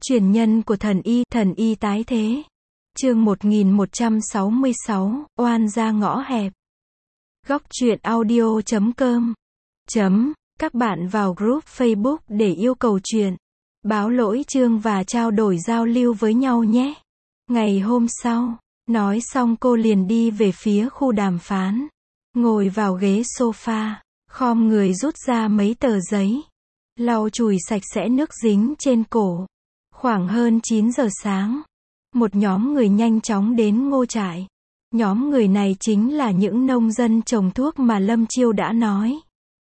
Truyền nhân của thần y tái thế. Chương 1166, oan gia ngõ hẹp. Góc truyện audio.com. Các bạn vào group Facebook để yêu cầu truyện, báo lỗi chương và trao đổi giao lưu với nhau nhé. Ngày hôm sau, nói xong cô liền đi về phía khu đàm phán. Ngồi vào ghế sofa, khom người rút ra mấy tờ giấy, lau chùi sạch sẽ nước dính trên cổ. Khoảng hơn 9 giờ sáng, một nhóm người nhanh chóng đến ngô trại. Nhóm người này chính là những nông dân trồng thuốc mà Lâm Chiêu đã nói.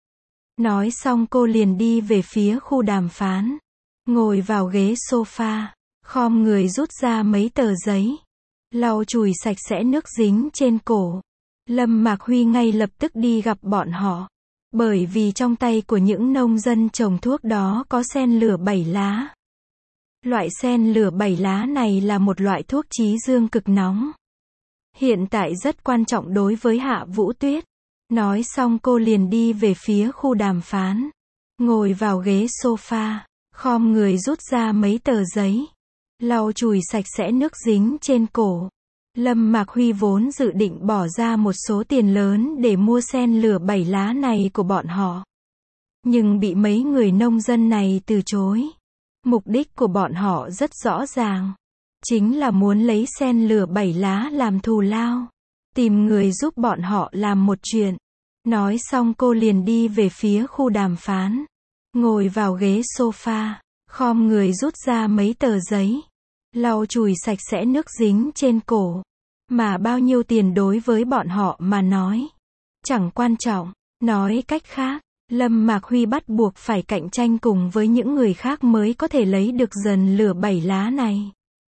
Nói xong cô liền đi về phía khu đàm phán. Ngồi vào ghế sofa, khom người rút ra mấy tờ giấy, lau chùi sạch sẽ nước dính trên cổ. Lâm Mạc Huy ngay lập tức đi gặp bọn họ. Bởi vì trong tay của những nông dân trồng thuốc đó có sen lửa 7 lá. Loại sen lửa 7 lá này là một loại thuốc chí dương cực nóng. Hiện tại rất quan trọng đối với Hạ Vũ Tuyết. Nói xong cô liền đi về phía khu đàm phán. Ngồi vào ghế sofa, khom người rút ra mấy tờ giấy, lau chùi sạch sẽ nước dính trên cổ. Lâm Mạc Huy vốn dự định bỏ ra một số tiền lớn để mua sen lửa 7 lá này của bọn họ. Nhưng bị mấy người nông dân này từ chối. Mục đích của bọn họ rất rõ ràng. Chính là muốn lấy sen lửa 7 lá làm thù lao. Tìm người giúp bọn họ làm một chuyện. Nói xong cô liền đi về phía khu đàm phán. Ngồi vào ghế sofa, khom người rút ra mấy tờ giấy, lau chùi sạch sẽ nước dính trên cổ. Mà bao nhiêu tiền đối với bọn họ mà nói chẳng quan trọng. Nói cách khác, Lâm Mạc Huy bắt buộc phải cạnh tranh cùng với những người khác mới có thể lấy được dần lửa 7 lá này.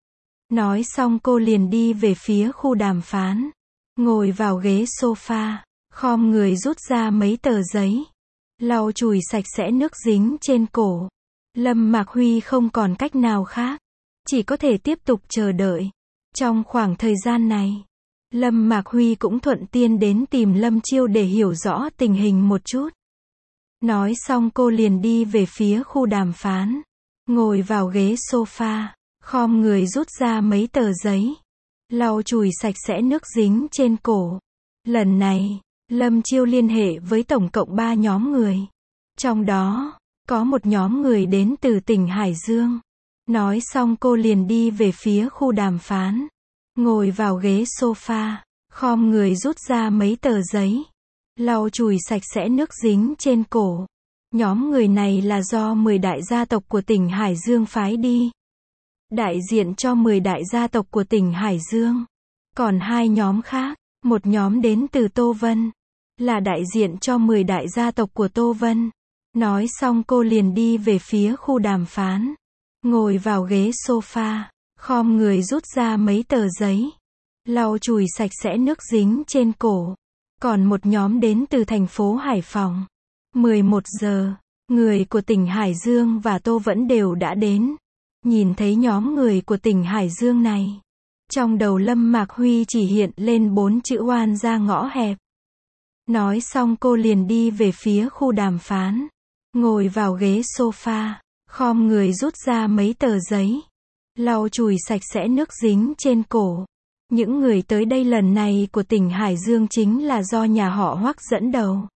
Nói xong cô liền đi về phía khu đàm phán. Ngồi vào ghế sofa, khom người rút ra mấy tờ giấy, lau chùi sạch sẽ nước dính trên cổ. Lâm Mạc Huy không còn cách nào khác, chỉ có thể tiếp tục chờ đợi. Trong khoảng thời gian này, Lâm Mạc Huy cũng thuận tiện đến tìm Lâm Chiêu để hiểu rõ tình hình một chút. Nói xong cô liền đi về phía khu đàm phán. Ngồi vào ghế sofa, khom người rút ra mấy tờ giấy, lau chùi sạch sẽ nước dính trên cổ. Lần này, Lâm Chiêu liên hệ với tổng cộng 3 nhóm người. Trong đó, có một nhóm người đến từ tỉnh Hải Dương. Nói xong cô liền đi về phía khu đàm phán. Ngồi vào ghế sofa, khom người rút ra mấy tờ giấy, lau chùi sạch sẽ nước dính trên cổ. Nhóm người này là do 10 đại gia tộc của tỉnh Hải Dương phái đi. Đại diện cho 10 đại gia tộc của tỉnh Hải Dương. Còn 2 nhóm khác, một nhóm đến từ Tô Vân, là đại diện cho 10 đại gia tộc của Tô Vân. Nói xong cô liền đi về phía khu đàm phán. Ngồi vào ghế sofa, khom người rút ra mấy tờ giấy, lau chùi sạch sẽ nước dính trên cổ. Còn một nhóm đến từ thành phố Hải Phòng. 11 giờ, người của tỉnh Hải Dương và Tô Vẫn đều đã đến. Nhìn thấy nhóm người của tỉnh Hải Dương này, trong đầu Lâm Mạc Huy chỉ hiện lên 4 chữ oan gia ngõ hẹp. Nói xong cô liền đi về phía khu đàm phán. Ngồi vào ghế sofa, khom người rút ra mấy tờ giấy, lau chùi sạch sẽ nước dính trên cổ. Những người tới đây lần này của tỉnh Hải Dương chính là do nhà họ Hoắc dẫn đầu.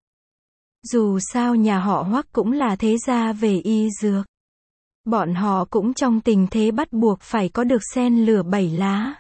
Dù sao nhà họ Hoắc cũng là thế gia về y dược. Bọn họ cũng trong tình thế bắt buộc phải có được sen lửa 7 lá.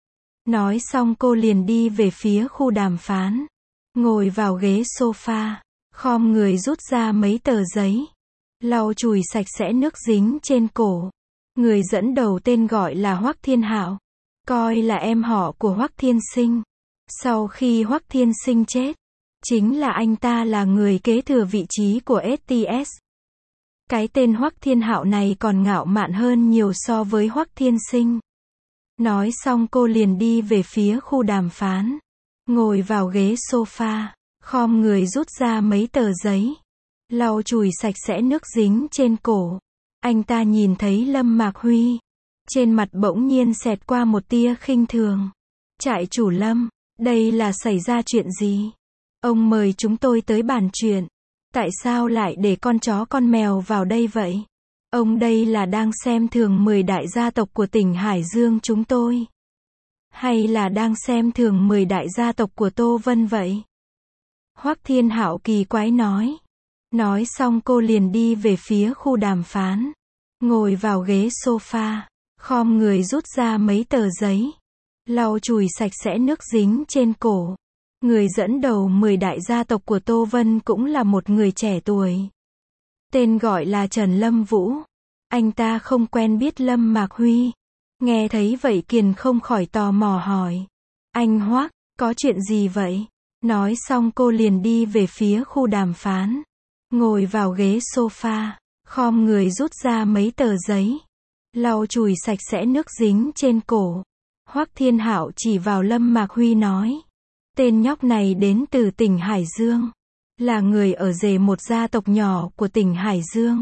Nói xong cô liền đi về phía khu đàm phán. Ngồi vào ghế sofa, khom người rút ra mấy tờ giấy, lau chùi sạch sẽ nước dính trên cổ. Người dẫn đầu tên gọi là Hoắc Thiên Hạo, coi là em họ của Hoắc Thiên Sinh. Sau khi Hoắc Thiên Sinh chết, chính là anh ta là người kế thừa vị trí của STS. Cái tên Hoắc Thiên Hạo này còn ngạo mạn hơn nhiều so với Hoắc Thiên Sinh. Nói xong cô liền đi về phía khu đàm phán. Ngồi vào ghế sofa, khom người rút ra mấy tờ giấy, lau chùi sạch sẽ nước dính trên cổ. Anh ta nhìn thấy Lâm Mạc Huy, trên mặt bỗng nhiên xẹt qua một tia khinh thường. Trại chủ Lâm, đây là xảy ra chuyện gì? Ông mời chúng tôi tới bàn chuyện. Tại sao lại để con chó con mèo vào đây vậy? Ông đây là đang xem thường 10 đại gia tộc của tỉnh Hải Dương chúng tôi? Hay là đang xem thường 10 đại gia tộc của Tô Vân vậy? Hoắc Thiên Hạo kỳ quái nói. Nói xong cô liền đi về phía khu đàm phán. Ngồi vào ghế sofa, khom người rút ra mấy tờ giấy. Lau chùi sạch sẽ nước dính trên cổ. Người dẫn đầu 10 đại gia tộc của Tô Vân cũng là một người trẻ tuổi. Tên gọi là Trần Lâm Vũ. Anh ta không quen biết Lâm Mạc Huy. Nghe thấy vậy Kiền không khỏi tò mò hỏi. Anh Hoắc, có chuyện gì vậy? Nói xong cô liền đi về phía khu đàm phán. Ngồi vào ghế sofa, khom người rút ra mấy tờ giấy. Lau chùi sạch sẽ nước dính trên cổ. Hoắc Thiên Hạo chỉ vào Lâm Mạc Huy nói. Tên nhóc này đến từ tỉnh Hải Dương. Là người ở rể một gia tộc nhỏ của tỉnh Hải Dương.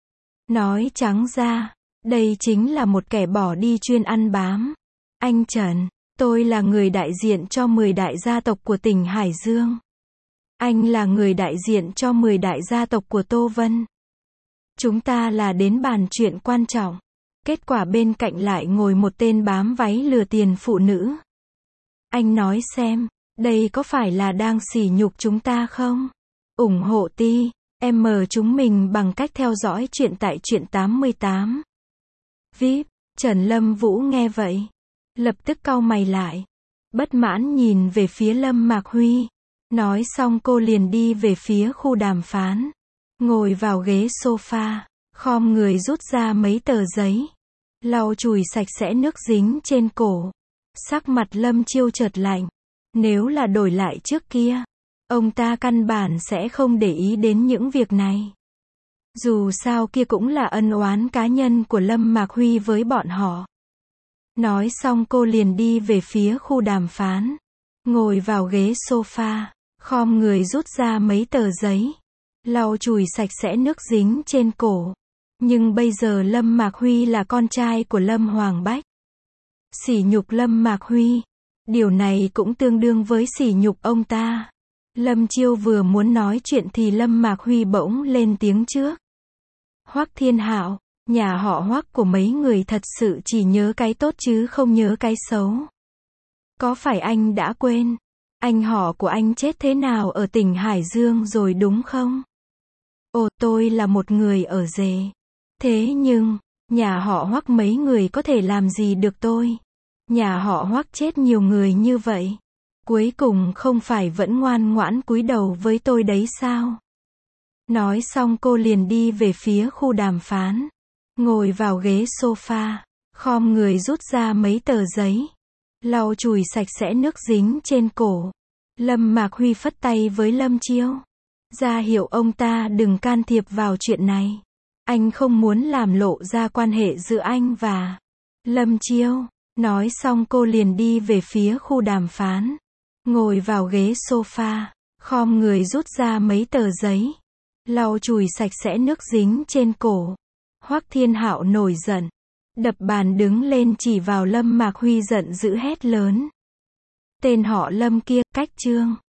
Nói trắng ra, đây chính là một kẻ bỏ đi chuyên ăn bám. Anh Trần, tôi là người đại diện cho 10 đại gia tộc của tỉnh Hải Dương. Anh là người đại diện cho 10 đại gia tộc của Tô Vân. Chúng ta là đến bàn chuyện quan trọng. Kết quả bên cạnh lại ngồi một tên bám váy lừa tiền phụ nữ. Anh nói xem, đây có phải là đang sỉ nhục chúng ta không? Ủng hộ T.M chúng mình bằng cách theo dõi chuyện tại Truyện 88. VIP, Trần Lâm Vũ nghe vậy. Lập tức cau mày lại. Bất mãn nhìn về phía Lâm Mạc Huy. Nói xong cô liền đi về phía khu đàm phán. Ngồi vào ghế sofa, khom người rút ra mấy tờ giấy. Lau chùi sạch sẽ nước dính trên cổ. Sắc mặt Lâm Chiêu chợt lạnh. Nếu là đổi lại trước kia, ông ta căn bản sẽ không để ý đến những việc này. Dù sao kia cũng là ân oán cá nhân của Lâm Mạc Huy với bọn họ. Nói xong cô liền đi về phía khu đàm phán. Ngồi vào ghế sofa, khom người rút ra mấy tờ giấy. Lau chùi sạch sẽ nước dính trên cổ. Nhưng bây giờ Lâm Mạc Huy là con trai của Lâm Hoàng Bách. Sỉ nhục Lâm Mạc Huy. Điều này cũng tương đương với sỉ nhục ông ta. Lâm Chiêu vừa muốn nói chuyện thì Lâm Mạc Huy bỗng lên tiếng trước. Hoắc Thiên Hạo, nhà họ Hoắc của mấy người thật sự chỉ nhớ cái tốt chứ không nhớ cái xấu. Có phải anh đã quên, anh họ của anh chết thế nào ở tỉnh Hải Dương rồi đúng không? Ồ, tôi là một người ở rể. Thế nhưng, nhà họ Hoắc mấy người có thể làm gì được tôi? Nhà họ Hoắc chết nhiều người như vậy. Cuối cùng không phải vẫn ngoan ngoãn cúi đầu với tôi đấy sao? Nói xong cô liền đi về phía khu đàm phán. Ngồi vào ghế sofa, khom người rút ra mấy tờ giấy. Lau chùi sạch sẽ nước dính trên cổ. Lâm Mạc Huy phất tay với Lâm Chiêu. Ra hiệu ông ta đừng can thiệp vào chuyện này. Anh không muốn làm lộ ra quan hệ giữa anh và Lâm Chiêu. Nói xong cô liền đi về phía khu đàm phán. Ngồi vào ghế sofa, khom người rút ra mấy tờ giấy. Lau chùi sạch sẽ nước dính trên cổ. Hoắc Thiên Hạo nổi giận. Đập bàn đứng lên chỉ vào Lâm Mạc Huy giận dữ hét lớn. Tên họ Lâm kia, cách chương.